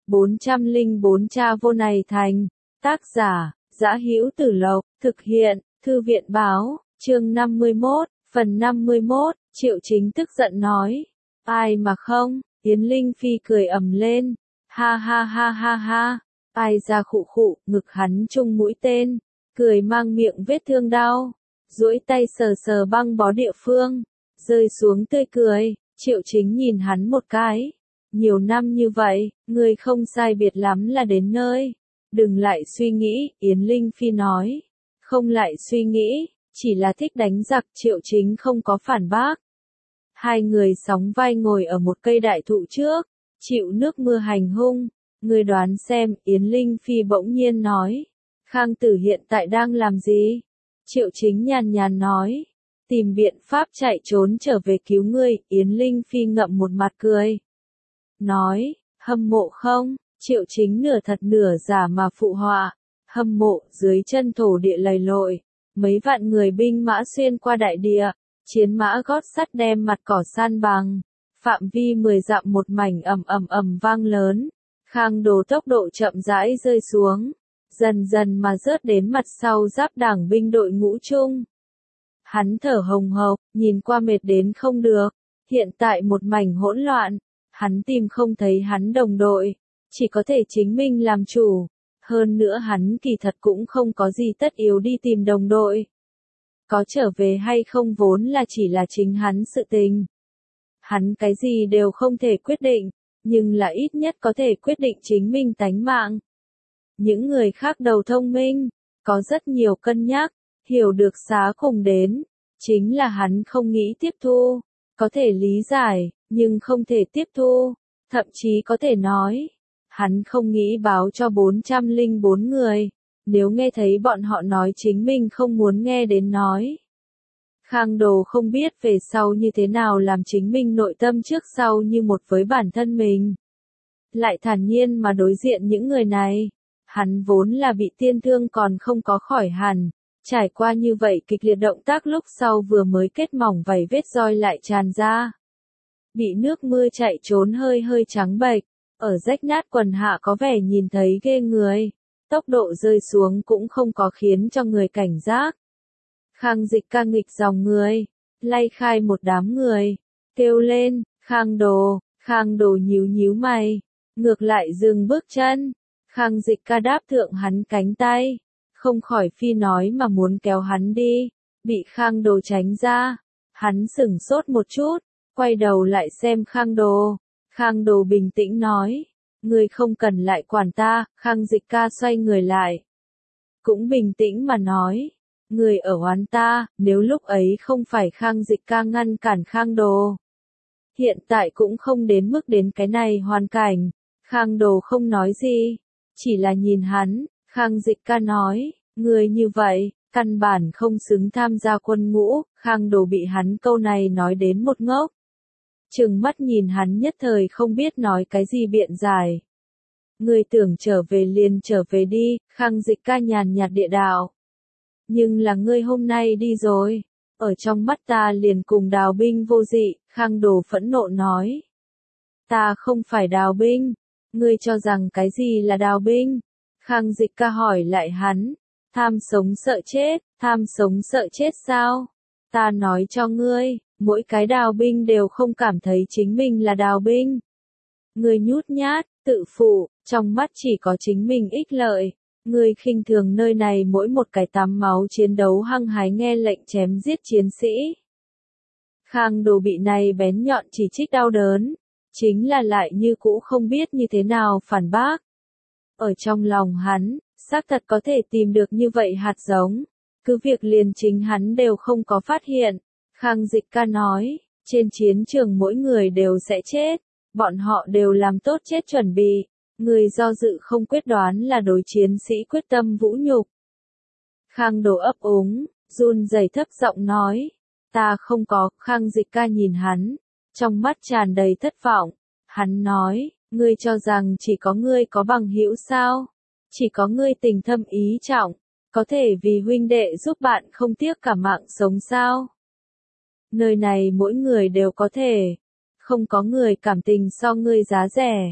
404 Cha vô này thành. Tác giả, Dã Hữu Tử Lộc, thực hiện, Thư viện báo, chương 51, phần 51, Triệu Chính tức giận nói. Ai mà không, Yến Linh Phi cười ầm lên. Ha ha ha ha ha, ai ra khụ khụ, ngực hắn chung mũi tên, cười mang miệng vết thương đau, duỗi tay sờ sờ băng bó địa phương, rơi xuống tươi cười. Triệu Chính nhìn hắn một cái. Nhiều năm như vậy, ngươi không sai biệt lắm là đến nơi. Đừng lại suy nghĩ, Yến Linh Phi nói. Không lại suy nghĩ, chỉ là thích đánh giặc. Triệu Chính không có phản bác. Hai người sóng vai ngồi ở một cây đại thụ trước, chịu nước mưa hành hung. Ngươi đoán xem, Yến Linh Phi bỗng nhiên nói. Khang Tử hiện tại đang làm gì? Triệu Chính nhàn nhàn nói. Tìm biện pháp chạy trốn trở về cứu ngươi. Yến Linh Phi ngậm một mặt cười. Nói, hâm mộ không? Triệu Chính nửa thật nửa giả mà phụ họa. Hâm mộ, dưới chân thổ địa lầy lội. Mấy vạn người binh mã xuyên qua đại địa. Chiến mã gót sắt đem mặt cỏ san bằng. Phạm vi 10 dặm một mảnh ầm ầm ầm vang lớn. Khang Đồ tốc độ chậm rãi rơi xuống. Dần dần mà rớt đến mặt sau giáp đảng binh đội ngũ chung. Hắn thở hồng hộc, nhìn qua mệt đến không được. Hiện tại một mảnh hỗn loạn. Hắn tìm không thấy hắn đồng đội. Chỉ có thể chính mình làm chủ. Hơn nữa hắn kỳ thật cũng không có gì tất yếu đi tìm đồng đội. Có trở về hay không vốn là chỉ là chính hắn sự tình. Hắn cái gì đều không thể quyết định. Nhưng là ít nhất có thể quyết định chính mình tánh mạng. Những người khác đầu thông minh. Có rất nhiều cân nhắc. Hiểu được xá cùng đến. Chính là hắn không nghĩ tiếp thu. Có thể lý giải, nhưng không thể tiếp thu. Thậm chí có thể nói. Hắn không nghĩ báo cho 404 người. Nếu nghe thấy bọn họ nói chính mình không muốn nghe đến nói. Khang Đồ không biết về sau như thế nào làm chính mình nội tâm trước sau như một với bản thân mình. Lại thản nhiên mà đối diện những người này. Hắn vốn là bị tiên thương còn không có khỏi hẳn. Trải qua như vậy kịch liệt động tác lúc sau vừa mới kết mỏng vảy vết roi lại tràn ra. Bị nước mưa chạy trốn hơi hơi trắng bệch. Ở rách nát quần hạ có vẻ nhìn thấy ghê người. Tốc độ rơi xuống cũng không có khiến cho người cảnh giác. Khang Dịch ca nghịch dòng người. Lay khai một đám người. Kêu lên, Khang Đồ nhíu nhíu mày. Ngược lại dừng bước chân. Khang Dịch ca đáp thượng hắn cánh tay. Không khỏi phi nói mà muốn kéo hắn đi. Bị Khang Đồ tránh ra. Hắn sửng sốt một chút. Quay đầu lại xem Khang Đồ. Khang Đồ bình tĩnh nói. Ngươi không cần lại quản ta. Khang Dịch ca xoay người lại. Cũng bình tĩnh mà nói. Ngươi ở oán ta. Nếu lúc ấy không phải Khang Dịch ca ngăn cản Khang Đồ. Hiện tại cũng không đến mức đến cái này hoàn cảnh. Khang Đồ không nói gì. Chỉ là nhìn hắn. Khang Dịch ca nói. Ngươi như vậy. Căn bản không xứng tham gia quân ngũ. Khang Đồ bị hắn câu này nói đến một ngốc. Trừng mắt nhìn hắn nhất thời không biết nói cái gì biện giải. Ngươi tưởng trở về liền trở về đi. Khang Dịch ca nhàn nhạt địa đạo. Nhưng là ngươi hôm nay đi rồi. Ở trong mắt ta liền cùng đào binh vô dị. Khang Đồ phẫn nộ nói. Ta không phải đào binh. Ngươi cho rằng cái gì là đào binh? Khang Dịch ca hỏi lại hắn. Tham sống sợ chết sao? Ta nói cho ngươi, mỗi cái đào binh đều không cảm thấy chính mình là đào binh. Ngươi nhút nhát, tự phụ, trong mắt chỉ có chính mình ích lợi. Ngươi khinh thường nơi này mỗi một cái tắm máu chiến đấu hăng hái nghe lệnh chém giết chiến sĩ. Khang Đồ bị này bén nhọn chỉ trích đau đớn. Chính là lại như cũ không biết như thế nào phản bác. Ở trong lòng hắn, xác thật có thể tìm được như vậy hạt giống. Cứ việc liền chính hắn đều không có phát hiện. Khang Dịch ca nói, trên chiến trường mỗi người đều sẽ chết. Bọn họ đều làm tốt chết chuẩn bị. Người do dự không quyết đoán là đối chiến sĩ quyết tâm vũ nhục. Khang Đồ ấp úng, run rẩy thấp giọng nói. Ta không có. Khang Dịch ca nhìn hắn. Trong mắt tràn đầy thất vọng. Hắn nói, ngươi cho rằng chỉ có ngươi có bằng hữu sao? Chỉ có ngươi tình thâm ý trọng. Có thể vì huynh đệ giúp bạn không tiếc cả mạng sống sao? Nơi này mỗi người đều có thể. Không có người cảm tình so ngươi giá rẻ.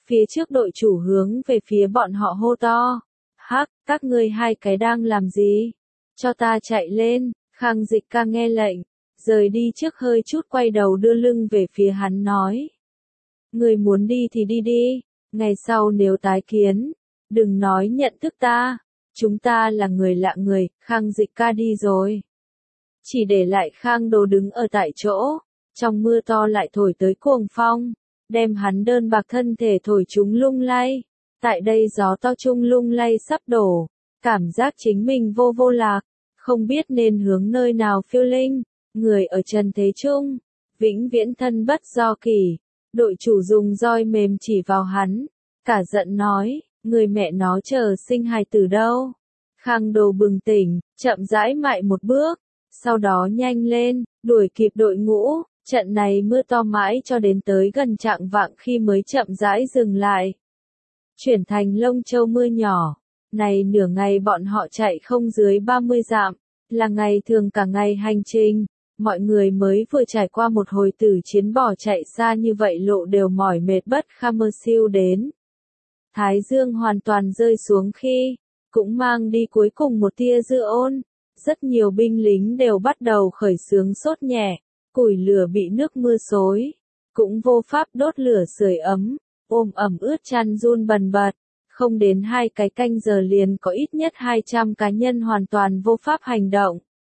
Phía trước đội chủ hướng về phía bọn họ hô to. Hắc, các ngươi hai cái đang làm gì? Cho ta chạy lên, Khang Dịch ca nghe lệnh, rời đi trước hơi chút quay đầu đưa lưng về phía hắn nói. Người muốn đi thì đi đi, ngày sau nếu tái kiến, đừng nói nhận thức ta, chúng ta là người lạ người, Khang Dịch ca đi rồi. Chỉ để lại Khang Đồ đứng ở tại chỗ, trong mưa to lại thổi tới cuồng phong, đem hắn đơn bạc thân thể thổi chúng lung lay. Tại đây gió to chung lung lay sắp đổ, cảm giác chính mình vô vô lạc, không biết nên hướng nơi nào phiêu linh, người ở trần thế chung, vĩnh viễn thân bất do kỳ. Đội chủ dùng roi mềm chỉ vào hắn, cả giận nói, người mẹ nó chờ sinh hài tử đâu. Khang Đồ bừng tỉnh, chậm rãi mại một bước, sau đó nhanh lên, đuổi kịp đội ngũ, trận này mưa to mãi cho đến tới gần chạng vạng khi mới chậm rãi dừng lại. Chuyển thành Lông Châu mưa nhỏ, này nửa ngày bọn họ chạy không dưới 30 dặm, là ngày thường cả ngày hành trình, mọi người mới vừa trải qua một hồi tử chiến bỏ chạy xa như vậy lộ đều mỏi mệt bất kham mơ siêu đến. Thái dương hoàn toàn rơi xuống khi, cũng mang đi cuối cùng một tia dư ôn, rất nhiều binh lính đều bắt đầu khởi xướng sốt nhẹ, củi lửa bị nước mưa xối, cũng vô pháp đốt lửa sưởi ấm, ôm ẩm ướt chăn run bần bật, không đến 2 cái canh giờ liền có ít nhất 200 cá nhân hoàn toàn vô pháp hành động.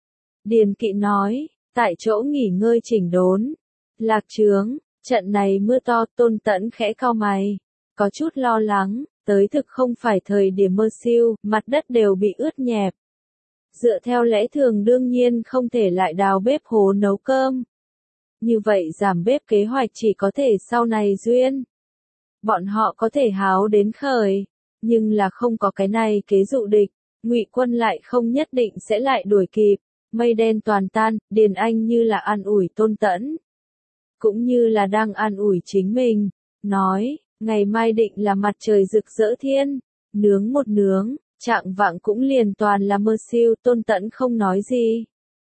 Điền Kỵ nói, tại chỗ nghỉ ngơi chỉnh đốn, Lạc Trướng, trận này mưa to, Tôn Tẫn khẽ cau mày, có chút lo lắng, tới thực không phải thời điểm mưa siêu, mặt đất đều bị ướt nhẹp. Dựa theo lẽ thường đương nhiên không thể lại đào bếp hố nấu cơm. Như vậy giảm bếp kế hoạch chỉ có thể sau này duyên. Bọn họ có thể háo đến khởi, nhưng là không có cái này kế dụ địch, Ngụy quân lại không nhất định sẽ lại đuổi kịp. Mây đen toàn tan, Điền Anh như là an ủi Tôn Tẫn, cũng như là đang an ủi chính mình, nói, ngày mai định là mặt trời rực rỡ thiên, nướng một nướng, chạng vạng cũng liền toàn là mưa siêu. Tôn Tẫn không nói gì.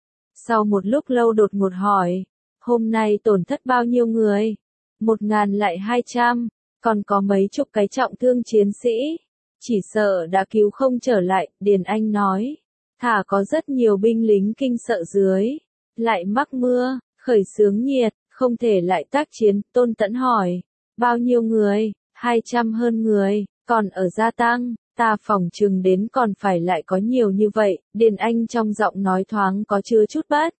Sau một lúc lâu đột ngột hỏi, hôm nay tổn thất bao nhiêu người? 1000 lại 200, còn có mấy chục cái trọng thương chiến sĩ, chỉ sợ đã cứu không trở lại. Điền Anh nói, thả có rất nhiều binh lính kinh sợ dưới, lại mắc mưa, khởi xướng nhiệt, không thể lại tác chiến. Tôn Tẫn hỏi, bao nhiêu người? 200 hơn người, còn ở gia tăng, ta phỏng chừng đến còn phải lại có nhiều như vậy. Điền Anh trong giọng nói thoáng có chứa chút bất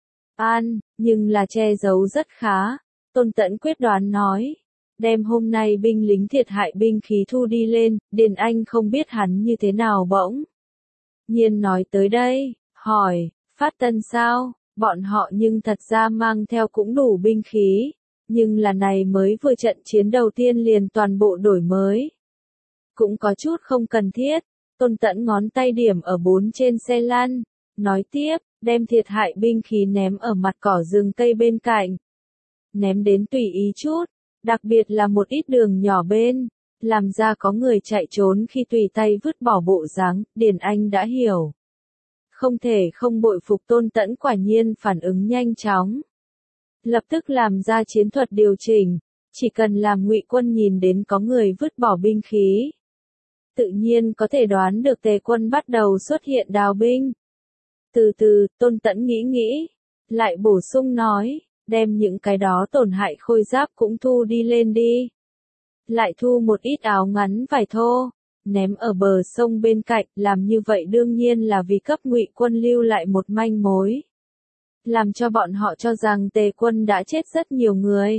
an, nhưng là che giấu rất khá. Tôn Tẫn quyết đoán nói, đem hôm nay binh lính thiệt hại binh khí thu đi lên. Điền Anh không biết hắn như thế nào bỗng nhiên nói tới đây, hỏi, phát tân sao? Bọn họ nhưng thật ra mang theo cũng đủ binh khí, nhưng là này mới vừa trận chiến đầu tiên liền toàn bộ đổi mới. Cũng có chút không cần thiết. Tôn Tẫn ngón tay điểm ở 4 trên xe lăn, nói tiếp, đem thiệt hại binh khí ném ở mặt cỏ rừng cây bên cạnh. Ném đến tùy ý chút, đặc biệt là một ít đường nhỏ bên, làm ra có người chạy trốn khi tùy tay vứt bỏ bộ dáng. Điền Anh đã hiểu. Không thể không bội phục Tôn Tẫn, quả nhiên phản ứng nhanh chóng. Lập tức làm ra chiến thuật điều chỉnh, chỉ cần làm Ngụy quân nhìn đến có người vứt bỏ binh khí, tự nhiên có thể đoán được Tề quân bắt đầu xuất hiện đào binh. Từ từ, Tôn Tẫn nghĩ nghĩ, lại bổ sung nói, đem những cái đó tổn hại khôi giáp cũng thu đi lên đi. Lại thu một ít áo ngắn vải thô, ném ở bờ sông bên cạnh. Làm như vậy đương nhiên là vì cấp Ngụy quân lưu lại một manh mối, làm cho bọn họ cho rằng Tề quân đã chết rất nhiều người.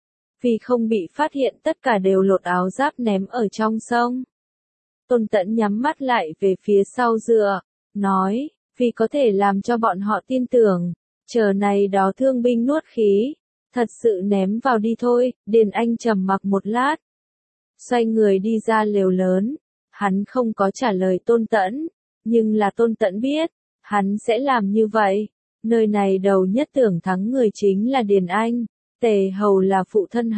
Vì không bị phát hiện tất cả đều lột áo giáp ném ở trong sông. Tôn Tẫn nhắm mắt lại về phía sau dựa, nói, vì có thể làm cho bọn họ tin tưởng, chờ này đó thương binh nuốt khí, thật sự ném vào đi thôi. Điền Anh trầm mặc một lát, xoay người đi ra lều lớn. Hắn không có trả lời Tôn Tẫn, nhưng là Tôn Tẫn biết, hắn sẽ làm như vậy. Nơi này đầu nhất tưởng thắng người chính là Điền Anh, Tề Hầu là phụ thân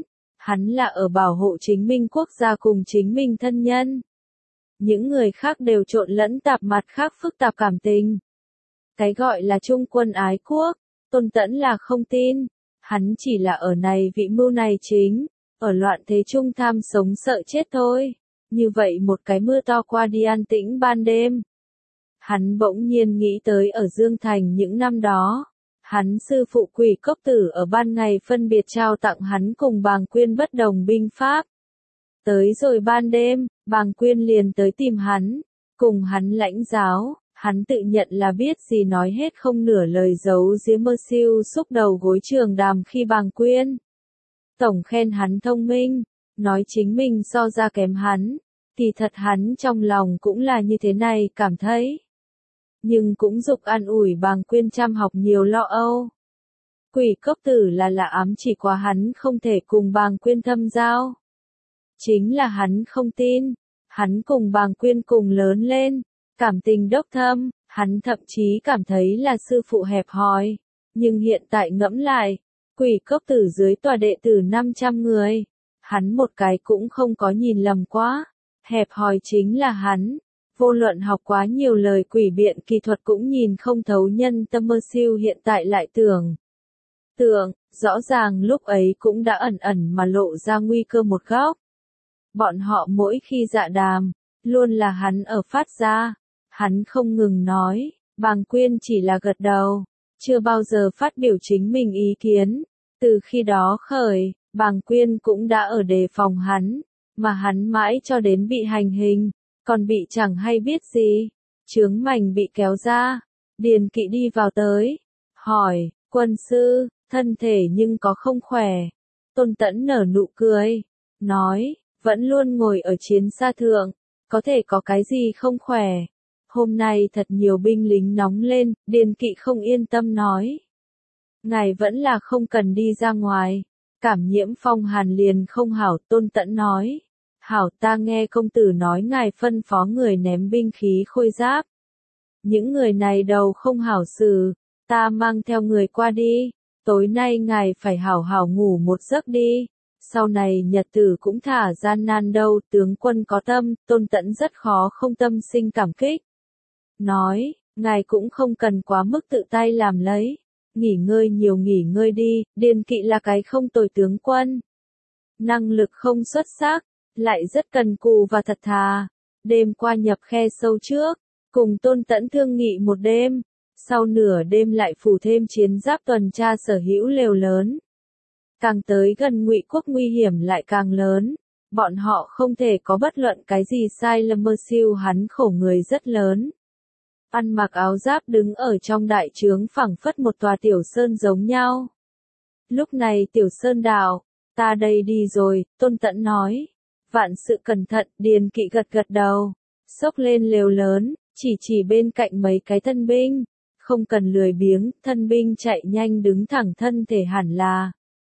hắn là ở bảo hộ chính minh quốc gia cùng chính minh thân nhân. Những người khác đều trộn lẫn tạp mặt khác phức tạp cảm tình. Cái gọi là trung quân ái quốc, Tôn Tẫn là không tin, hắn chỉ là ở này vị mưu này chính, ở loạn thế trung tham sống sợ chết thôi. Như vậy một cái mưa to qua đi an tĩnh ban đêm. Hắn bỗng nhiên nghĩ tới ở Dương Thành những năm đó. Hắn sư phụ Quỷ Cốc Tử ở ban ngày phân biệt trao tặng hắn cùng Bàng Quyên bất đồng binh pháp. Tới rồi ban đêm, Bàng Quyên liền tới tìm hắn, cùng hắn lãnh giáo, hắn tự nhận là biết gì nói hết không nửa lời giấu giếm mơ siêu xúc đầu gối trường đàm khi Bàng Quyên. Tổng khen hắn thông minh, nói chính mình so ra kém hắn, thì thật hắn trong lòng cũng là như thế này cảm thấy. Nhưng cũng dục an ủi Bàng Quyên chăm học nhiều lo âu. Quỷ Cốc Tử là ám chỉ quá hắn không thể cùng Bàng Quyên thâm giao. Chính là hắn không tin, hắn cùng Bàng Quyên cùng lớn lên, cảm tình đốc thâm, hắn thậm chí cảm thấy là sư phụ hẹp hòi. Nhưng hiện tại ngẫm lại, Quỷ Cốc Tử dưới tòa đệ tử 500 người, hắn một cái cũng không có nhìn lầm quá, hẹp hòi chính là hắn. Vô luận học quá nhiều lời quỷ biện kỳ thuật cũng nhìn không thấu nhân tâm mơ siêu hiện tại lại tưởng, rõ ràng lúc ấy cũng đã ẩn ẩn mà lộ ra nguy cơ một góc. Bọn họ mỗi khi dạ đàm, luôn là hắn ở phát ra, hắn không ngừng nói, Bàng Quyên chỉ là gật đầu, chưa bao giờ phát biểu chính mình ý kiến. Từ khi đó khởi, Bàng Quyên cũng đã ở đề phòng hắn, mà hắn mãi cho đến bị hành hình. Còn bị chẳng hay biết gì, chướng mảnh bị kéo ra, Điền Kỵ đi vào tới, hỏi, quân sư, thân thể nhưng có không khỏe. Tôn Tẫn nở nụ cười, nói, vẫn luôn ngồi ở chiến xa thượng, có thể có cái gì không khỏe. Hôm nay thật nhiều binh lính nóng lên, Điền Kỵ không yên tâm nói. Ngài vẫn là không cần đi ra ngoài, cảm nhiễm phong hàn liền không hảo. Tôn Tẫn nói. Hảo, ta nghe công tử nói ngài phân phó người ném binh khí khôi giáp. Những người này đầu không hảo xử, ta mang theo người qua đi, tối nay ngài phải hảo hảo ngủ một giấc đi, sau này nhật tử cũng thả gian nan đâu. Tướng quân có tâm, Tôn Tẫn rất khó không tâm sinh cảm kích. Nói, ngài cũng không cần quá mức tự tay làm lấy, nghỉ ngơi nhiều nghỉ ngơi đi. Điền Kỵ là cái không tồi tướng quân, năng lực không xuất sắc, lại rất cần cù và thật thà. Đêm qua nhập khe sâu trước, cùng Tôn Tẫn thương nghị một đêm, sau nửa đêm lại phủ thêm chiến giáp tuần tra sở hữu lều lớn. Càng tới gần Ngụy quốc nguy hiểm lại càng lớn, bọn họ không thể có bất luận cái gì sai lầm. Mơ siêu hắn khổ người rất lớn. Ăn mặc áo giáp đứng ở trong đại trướng phẳng phất một tòa tiểu sơn giống nhau. Lúc này tiểu sơn đạo, ta đây đi rồi, Tôn Tẫn nói. Vạn sự cẩn thận. Điền Kỵ gật gật đầu, xốc lên lều lớn, chỉ bên cạnh mấy cái thân binh, không cần lười biếng. Thân binh chạy nhanh đứng thẳng thân thể hẳn là.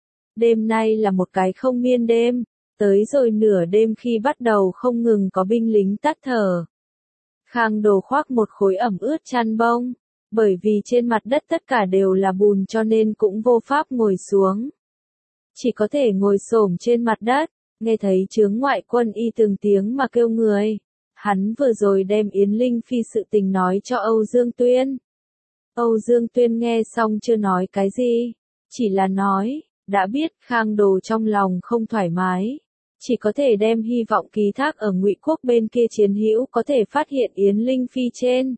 Đêm nay là một cái không miên đêm, tới rồi nửa đêm khi bắt đầu không ngừng có binh lính tắt thở. Khang Đồ khoác một khối ẩm ướt chăn bông, bởi vì trên mặt đất tất cả đều là bùn cho nên cũng vô pháp ngồi xuống, chỉ có thể ngồi xổm trên mặt đất. Nghe thấy chướng ngoại quân y từng tiếng mà kêu người. Hắn vừa rồi đem Yến Linh Phi sự tình nói cho Âu Dương Tuyên. Âu Dương Tuyên nghe xong chưa nói cái gì, chỉ là nói, đã biết. Khang Đồ trong lòng không thoải mái, chỉ có thể đem hy vọng ký thác ở Ngụy quốc bên kia chiến hữu có thể phát hiện Yến Linh Phi trên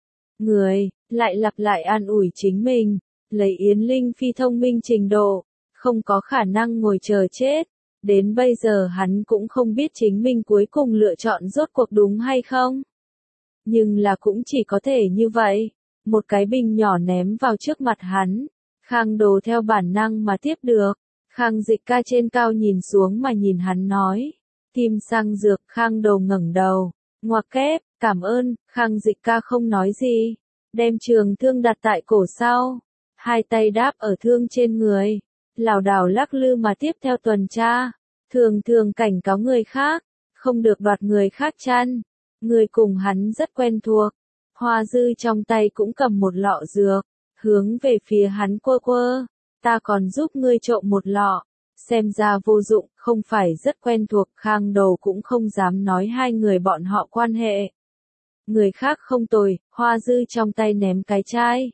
người, lại lặp lại an ủi chính mình, lấy Yến Linh Phi thông minh trình độ, không có khả năng ngồi chờ chết. Đến bây giờ hắn cũng không biết chính mình cuối cùng lựa chọn rốt cuộc đúng hay không. Nhưng là cũng chỉ có thể như vậy. Một cái bình nhỏ ném vào trước mặt hắn. Khang Đồ theo bản năng mà tiếp được. Khang Dịch Ca trên cao nhìn xuống mà nhìn hắn nói. Tim sang dược. Khang Đồ ngẩng đầu, ngoặc kép, cảm ơn. Khang Dịch Ca không nói gì, đem trường thương đặt tại cổ sau, hai tay đáp ở thương trên người, lảo đảo lắc lư mà tiếp theo tuần tra. Thường cảnh cáo người khác, không được đoạt người khác chăn. Người cùng hắn rất quen thuộc. Hoa Dư trong tay cũng cầm một lọ dược, hướng về phía hắn quơ quơ. Ta còn giúp ngươi trộm một lọ, xem ra vô dụng, không phải rất quen thuộc. Khang Đồ cũng không dám nói hai người bọn họ quan hệ. Người khác không tồi. Hoa Dư trong tay ném cái chai,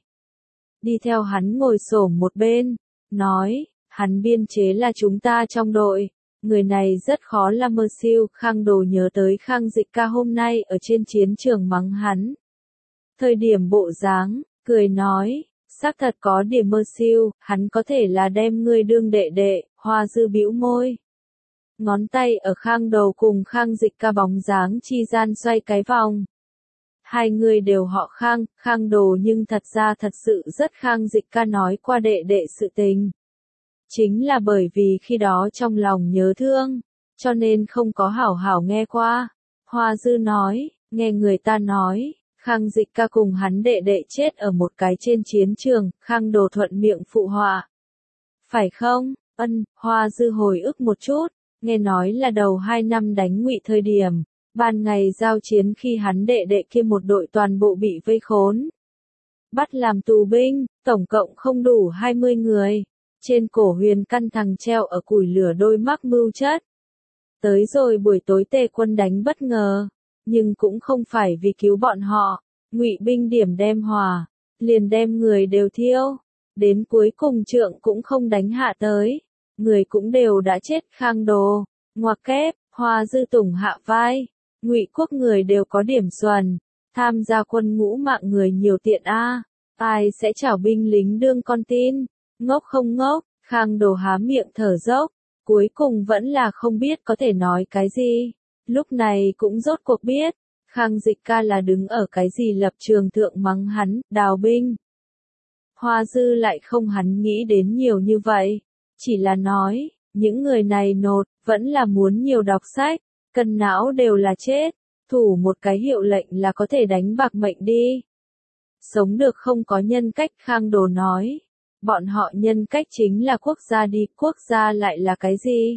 đi theo hắn ngồi xổm một bên, nói, hắn biên chế là chúng ta trong đội, người này rất khó là mơ siêu. Khang Đồ nhớ tới Khang Dịch Ca hôm nay ở trên chiến trường mắng hắn. Thời điểm bộ dáng, cười nói, xác thật có điểm mơ siêu, hắn có thể là đem ngươi đương đệ đệ. Hoa Dư bĩu môi. Ngón tay ở Khang Đầu cùng Khang Dịch Ca bóng dáng chi gian xoay cái vòng. Hai người đều họ Khang, Khang Đồ nhưng thật ra thật sự rất Khang Dịch Ca nói qua đệ đệ sự tình. Chính là bởi vì khi đó trong lòng nhớ thương, cho nên không có hảo hảo nghe qua. Hoa Dư nói, nghe người ta nói, Khang Dịch Ca cùng hắn đệ đệ chết ở một cái trên chiến trường. Khang Đồ thuận miệng phụ họa. Phải không? Ân, Hoa Dư hồi ức một chút, nghe nói là đầu 2 năm đánh Ngụy thời điểm, ban ngày giao chiến khi hắn đệ đệ kia một đội toàn bộ bị vây khốn. Bắt làm tù binh, tổng cộng không đủ 20 người. Trên cổ Huyền Căn thằng treo ở củi lửa đôi mắc mưu chất. Tới rồi buổi tối Tề quân đánh bất ngờ, nhưng cũng không phải vì cứu bọn họ. Ngụy binh điểm đem hòa, liền đem người đều thiêu. Đến cuối cùng trượng cũng không đánh hạ tới. Người cũng đều đã chết. Khang Đồ, ngoặc kép, Hoa Dư tùng hạ vai. Ngụy quốc người đều có điểm xuẩn, tham gia quân ngũ mạng người nhiều tiện a. Ai sẽ chảo binh lính đương con tin, ngốc không ngốc. Khang Đồ há miệng thở dốc, cuối cùng vẫn là không biết có thể nói cái gì. Lúc này cũng rốt cuộc biết, Khang Dịch Ca là đứng ở cái gì lập trường thượng mắng hắn, đào binh. Hoa Dư lại không hắn nghĩ đến nhiều như vậy, chỉ là nói, những người này nột, vẫn là muốn nhiều đọc sách, cân não đều là chết, thủ một cái hiệu lệnh là có thể đánh bạc mệnh đi. Sống được không có nhân cách. Khang Đồ nói, bọn họ nhân cách chính là quốc gia đi, quốc gia lại là cái gì?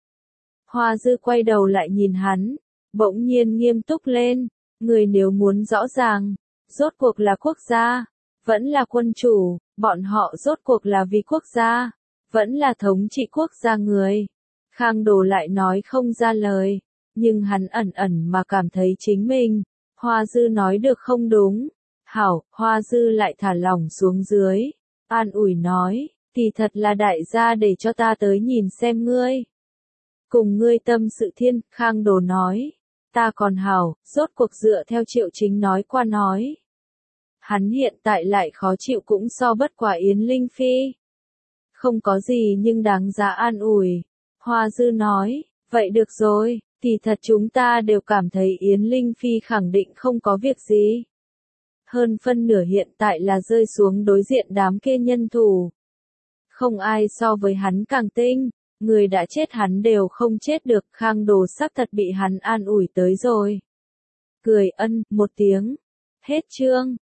Hoa Dư quay đầu lại nhìn hắn, bỗng nhiên nghiêm túc lên, người nếu muốn rõ ràng, rốt cuộc là quốc gia, vẫn là quân chủ, bọn họ rốt cuộc là vì quốc gia, vẫn là thống trị quốc gia người. Khang Đồ lại nói không ra lời, nhưng hắn ẩn ẩn mà cảm thấy chính mình. Hoa Dư nói được không đúng. Hảo, Hoa Dư lại thả lỏng xuống dưới, an ủi nói, thì thật là đại gia để cho ta tới nhìn xem ngươi. Cùng ngươi tâm sự thiên. Khang Đồ nói, ta còn hảo, rốt cuộc dựa theo Triệu Chính nói qua nói. Hắn hiện tại lại khó chịu cũng so bất quá Yến Linh Phi. Không có gì nhưng đáng giá an ủi. Hoa Dư nói, vậy được rồi, thì thật chúng ta đều cảm thấy Yến Linh Phi khẳng định không có việc gì. Hơn phân nửa hiện tại là rơi xuống đối diện đám kia nhân thủ. Không ai so với hắn càng tinh, người đã chết hắn đều không chết được. Khang Đồ xác thật bị hắn an ủi tới rồi. Cười ân, một tiếng. Hết chương.